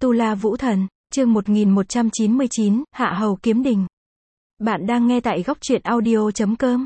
Tu La Vũ Thần, chương 1199, Hạ Hầu Kiếm Đình. Bạn đang nghe tại góc truyện audio.com.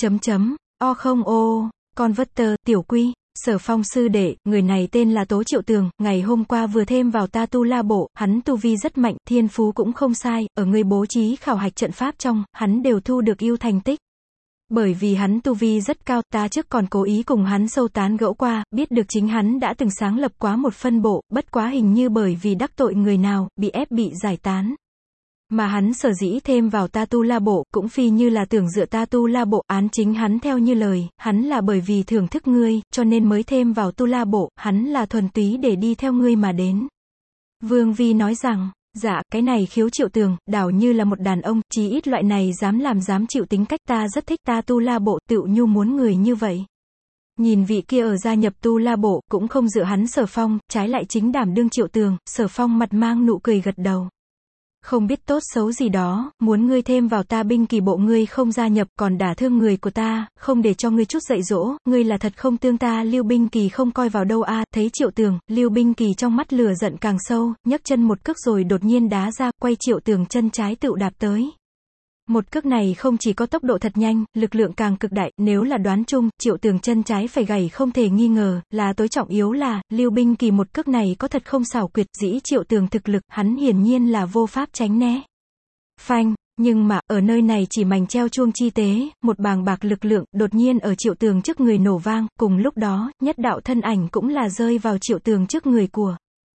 O không ô, Converter, Tiểu Quy, Sở Phong sư đệ, người này tên là Tố Triệu Tường, ngày hôm qua vừa thêm vào ta Tu La Bộ, hắn tu vi rất mạnh, thiên phú cũng không sai, ở người bố trí khảo hạch trận pháp trong, hắn đều thu được ưu thành tích. Bởi vì hắn tu vi rất cao, ta trước còn cố ý cùng hắn sâu tán gẫu qua, biết được chính hắn đã từng sáng lập quá một phân bộ, bất quá hình như bởi vì đắc tội người nào, bị ép bị giải tán. Mà hắn sở dĩ thêm vào ta Tu La Bộ, cũng phi như là tưởng dựa ta Tu La Bộ, án chính hắn theo như lời, hắn là bởi vì thưởng thức ngươi, cho nên mới thêm vào Tu La Bộ, hắn là thuần túy để đi theo ngươi mà đến. Vương Vi nói rằng, dạ, cái này khiếu Triệu Tường, đảo như là một đàn ông, chí ít loại này dám làm dám chịu tính cách, ta rất thích ta Tu La Bộ, tựu nhu muốn người như vậy. Nhìn vị kia ở gia nhập Tu La Bộ, cũng không dựa hắn Sở Phong, trái lại chính đảm đương Triệu Tường, Sở Phong mặt mang nụ cười gật đầu. Không biết tốt xấu gì đó, muốn ngươi thêm vào ta binh kỳ bộ ngươi không gia nhập, còn đả thương người của ta, không để cho ngươi chút dạy dỗ, ngươi là thật không tương ta Lưu Binh Kỳ không coi vào đâu a. Thấy Triệu Tường, Lưu Binh Kỳ trong mắt lửa giận càng sâu, nhấc chân một cước rồi đột nhiên đá ra, quay Triệu Tường chân trái tựu đạp tới. Một cước này không chỉ có tốc độ thật nhanh, lực lượng càng cực đại, nếu là đoán chung, Triệu Tường chân trái phải gãy không thể nghi ngờ, là tối trọng yếu là, Lưu Binh Kỳ một cước này có thật không xảo quyệt, dĩ Triệu Tường thực lực, hắn hiển nhiên là vô pháp tránh né. Phanh, nhưng mà, ở nơi này chỉ mảnh treo chuông chi tế, một bàng bạc lực lượng, đột nhiên ở Triệu Tường trước người nổ vang, cùng lúc đó, nhất đạo thân ảnh cũng là rơi vào Triệu Tường trước người của.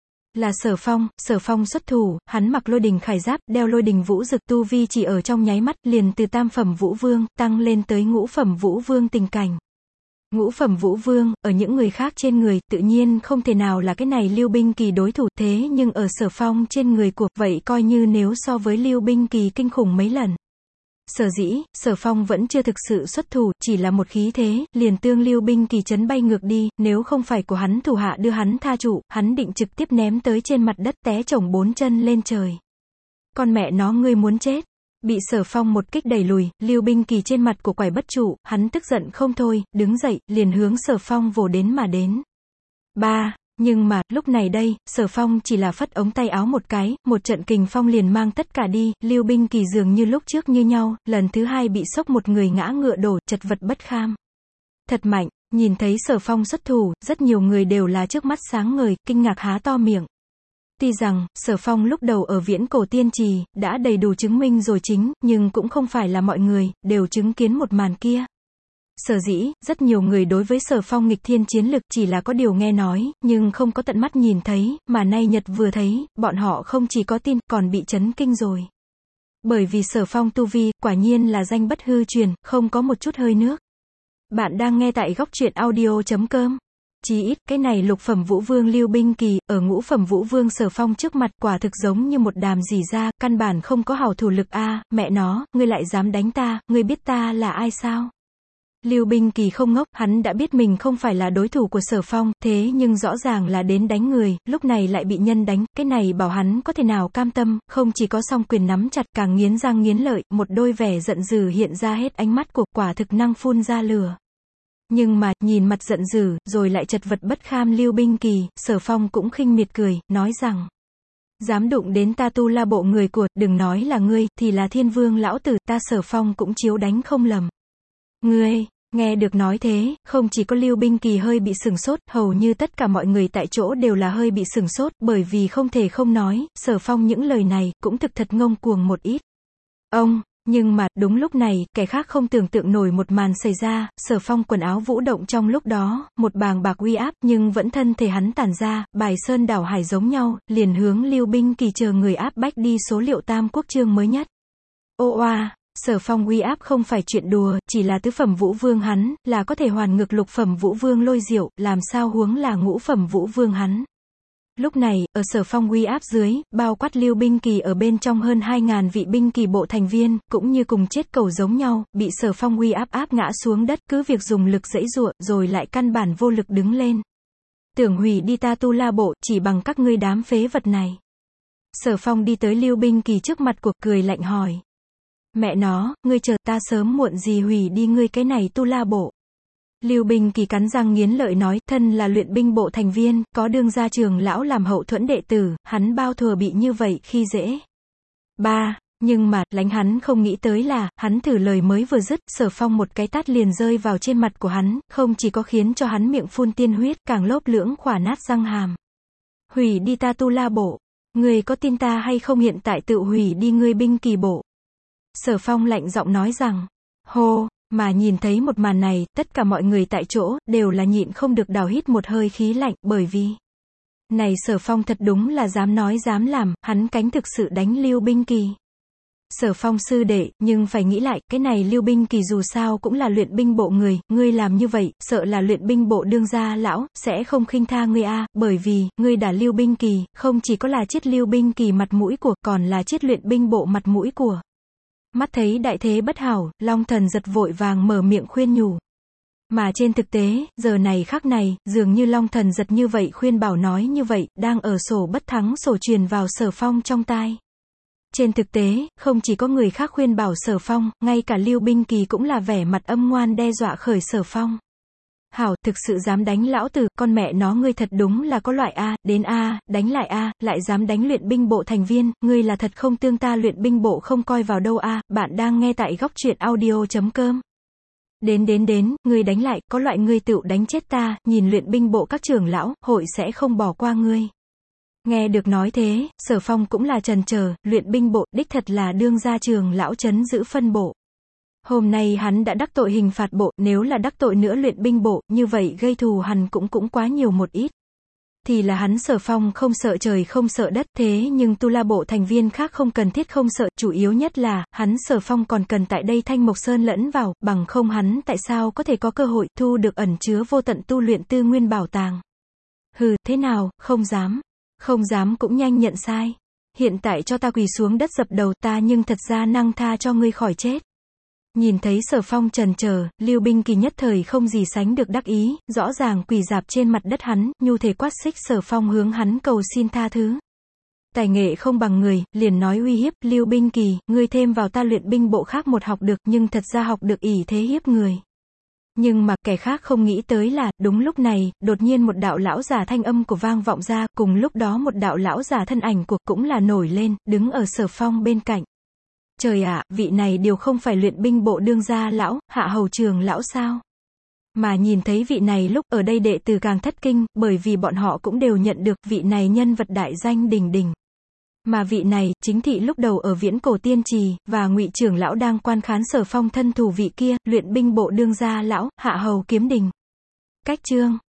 Là Sở Phong xuất thủ, hắn mặc lôi đình khải giáp, đeo lôi đình vũ dực, tu vi chỉ ở trong nháy mắt, liền từ tam phẩm vũ vương, tăng lên tới ngũ phẩm vũ vương tình cảnh. Ngũ phẩm vũ vương, ở những người khác trên người, tự nhiên không thể nào là cái này Lưu Binh Kỳ đối thủ, thế nhưng ở Sở Phong trên người của, vậy coi như nếu so với Lưu Binh Kỳ kinh khủng mấy lần. Sở dĩ, Sở Phong vẫn chưa thực sự xuất thủ, chỉ là một khí thế, liền tương Lưu Binh Kỳ chấn bay ngược đi, nếu không phải của hắn thủ hạ đưa hắn tha trụ, hắn định trực tiếp ném tới trên mặt đất té chổng bốn chân lên trời. Con mẹ nó ngươi muốn chết. Bị Sở Phong một kích đẩy lùi, Lưu Binh Kỳ trên mặt của quải bất trụ, hắn tức giận không thôi, đứng dậy, liền hướng Sở Phong vồ đến mà đến. Nhưng mà, lúc này đây, Sở Phong chỉ là phất ống tay áo một cái, một trận kình phong liền mang tất cả đi, Lưu Binh Kỳ dường như lúc trước như nhau, lần thứ hai bị sốc một người ngã ngựa đổ, chật vật bất kham. Thật mạnh, nhìn thấy Sở Phong xuất thủ, rất nhiều người đều là trước mắt sáng ngời, kinh ngạc há to miệng. Tuy rằng, Sở Phong lúc đầu ở Viễn Cổ Tiên Trì, đã đầy đủ chứng minh rồi chính, nhưng cũng không phải là mọi người, đều chứng kiến một màn kia. Sở dĩ, rất nhiều người đối với Sở Phong nghịch thiên chiến lực chỉ là có điều nghe nói, nhưng không có tận mắt nhìn thấy, mà nay nhật vừa thấy, bọn họ không chỉ có tin, còn bị chấn kinh rồi. Bởi vì Sở Phong tu vi, quả nhiên là danh bất hư truyền, không có một chút hơi nước. Bạn đang nghe tại góc truyện audio.com. Chí ít, cái này lục phẩm vũ vương Lưu Binh Kỳ, ở ngũ phẩm vũ vương Sở Phong trước mặt, quả thực giống như một đàm rỉ ra, căn bản không có hảo thủ lực a. Mẹ nó, ngươi lại dám đánh ta, ngươi biết ta là ai sao? Lưu Binh Kỳ không ngốc, hắn đã biết mình không phải là đối thủ của Sở Phong, thế nhưng rõ ràng là đến đánh người, lúc này lại bị nhân đánh, cái này bảo hắn có thể nào cam tâm, không chỉ có song quyền nắm chặt, càng nghiến răng nghiến lợi, một đôi vẻ giận dữ hiện ra hết ánh mắt của, quả thực năng phun ra lửa. Nhưng mà, nhìn mặt giận dữ, rồi lại chật vật bất kham Lưu Binh Kỳ, Sở Phong cũng khinh miệt cười, nói rằng, dám đụng đến ta Tu La Bộ người của, đừng nói là ngươi, thì là Thiên Vương lão tử, ta Sở Phong cũng chiếu đánh không lầm. Ngươi, nghe được nói thế, không chỉ có Lưu Binh Kỳ hơi bị sửng sốt, hầu như tất cả mọi người tại chỗ đều là hơi bị sửng sốt, bởi vì không thể không nói, Sở Phong những lời này, cũng thực thật ngông cuồng một ít. Nhưng mà, đúng lúc này, kẻ khác không tưởng tượng nổi một màn xảy ra, Sở Phong quần áo vũ động trong lúc đó, một bàng bạc uy áp, nhưng vẫn thân thể hắn tản ra, bài sơn đảo hải giống nhau, liền hướng Lưu Binh Kỳ chờ người áp bách đi số liệu Tam Quốc chương mới nhất. Sở Phong uy áp không phải chuyện đùa, chỉ là tứ phẩm vũ vương hắn, là có thể hoàn ngược lục phẩm vũ vương Lôi Diệu, làm sao huống là ngũ phẩm vũ vương hắn. Lúc này, ở Sở Phong uy áp dưới, bao quát Lưu Binh Kỳ ở bên trong hơn 2.000 vị binh kỳ bộ thành viên, cũng như cùng chết cẩu giống nhau, bị Sở Phong uy áp ngã xuống đất, cứ việc dùng lực giãy giụa, rồi lại căn bản vô lực đứng lên. Tưởng hủy đi ta Tu La Bộ, chỉ bằng các ngươi đám phế vật này. Sở Phong đi tới Lưu Binh Kỳ trước mặt cuộc, cười lạnh hỏi. Mẹ nó, ngươi chờ ta sớm muộn gì hủy đi ngươi cái này Tu La Bộ. Lưu Binh Kỳ cắn răng nghiến lợi nói, thân là luyện binh bộ thành viên, có đương gia trường lão làm hậu thuẫn đệ tử, hắn bao thừa bị như vậy khi dễ. Nhưng mà, lánh hắn không nghĩ tới là, hắn thử lời mới vừa dứt, Sở Phong một cái tát liền rơi vào trên mặt của hắn, không chỉ có khiến cho hắn miệng phun tiên huyết, càng lốp lưỡng khỏa nát răng hàm. Hủy đi ta Tu La bộ. Ngươi có tin ta hay không, hiện tại tự hủy đi ngươi Binh Kỳ bộ. Sở Phong lạnh giọng nói rằng, hô, mà nhìn thấy một màn này, tất cả mọi người tại chỗ, đều là nhịn không được đào hít một hơi khí lạnh, bởi vì, này Sở Phong thật đúng là dám nói dám làm, hắn cánh thực sự đánh Lưu Binh Kỳ. Sở Phong sư đệ, nhưng phải nghĩ lại, cái này Lưu Binh Kỳ dù sao cũng là luyện binh bộ người, ngươi làm như vậy, sợ là luyện binh bộ đương gia lão, sẽ không khinh tha ngươi a, bởi vì, ngươi đả Lưu Binh Kỳ, không chỉ có là chiết Lưu Binh Kỳ mặt mũi của, còn là chiết luyện binh bộ mặt mũi của. Mắt thấy đại thế bất hảo, Long Thần Giật vội vàng mở miệng khuyên nhủ. Mà trên thực tế, giờ này khắc này, dường như Long Thần Giật như vậy khuyên bảo nói như vậy, đang ở sổ bất thắng sổ truyền vào Sở Phong trong tai. Trên thực tế, không chỉ có người khác khuyên bảo Sở Phong, ngay cả Lưu Binh Kỳ cũng là vẻ mặt âm ngoan đe dọa khởi Sở Phong. Hảo, thực sự dám đánh lão tử, con mẹ nó ngươi thật đúng là có loại a, đến a, đánh lại a, lại dám đánh luyện binh bộ thành viên, ngươi là thật không tương ta luyện binh bộ không coi vào đâu a, bạn đang nghe tại góc truyện audio.com. Đến, ngươi đánh lại, có loại ngươi tựu đánh chết ta, nhìn luyện binh bộ các trưởng lão, hội sẽ không bỏ qua ngươi. Nghe được nói thế, Sở Phong cũng là chần chờ, luyện binh bộ, đích thật là đương gia trường lão trấn giữ phân bộ. Hôm nay hắn đã đắc tội hình phạt bộ, nếu là đắc tội nữa luyện binh bộ, như vậy gây thù hằn cũng quá nhiều một ít. Thì là hắn Sở Phong không sợ trời không sợ đất, thế nhưng Tu La bộ thành viên khác không cần thiết không sợ, chủ yếu nhất là, hắn Sở Phong còn cần tại đây Thanh Mộc Sơn lẫn vào, bằng không hắn tại sao có thể có cơ hội thu được ẩn chứa vô tận tu luyện tư nguyên bảo tàng. Hừ, thế nào, không dám. Không dám cũng nhanh nhận sai. Hiện tại cho ta quỳ xuống đất dập đầu, ta nhưng thật ra năng tha cho ngươi khỏi chết. Nhìn thấy Sở Phong chần chờ, Lưu Binh Kỳ nhất thời không gì sánh được đắc ý, rõ ràng quỳ dạp trên mặt đất hắn, nhu thể quát xích Sở Phong hướng hắn cầu xin tha thứ. Tài nghệ không bằng người, liền nói uy hiếp, Lưu Binh Kỳ, ngươi thêm vào ta luyện binh bộ khác một học được, nhưng thật ra học được ỷ thế hiếp người. Nhưng mà kẻ khác không nghĩ tới là, đúng lúc này, đột nhiên một đạo lão giả thanh âm của vang vọng ra, cùng lúc đó một đạo lão giả thân ảnh của cũng là nổi lên, đứng ở Sở Phong bên cạnh. Trời ạ, vị này đều không phải luyện binh bộ đương gia lão, Hạ Hầu trường lão sao? Mà nhìn thấy vị này lúc ở đây đệ tử càng thất kinh, bởi vì bọn họ cũng đều nhận được vị này nhân vật đại danh đình đình. Mà vị này, chính thị lúc đầu ở Viễn Cổ Tiên Trì, và Ngụy trưởng lão đang quan khán Sở Phong thân thủ vị kia, luyện binh bộ đương gia lão, Hạ Hầu Kiếm Đình. Cách chương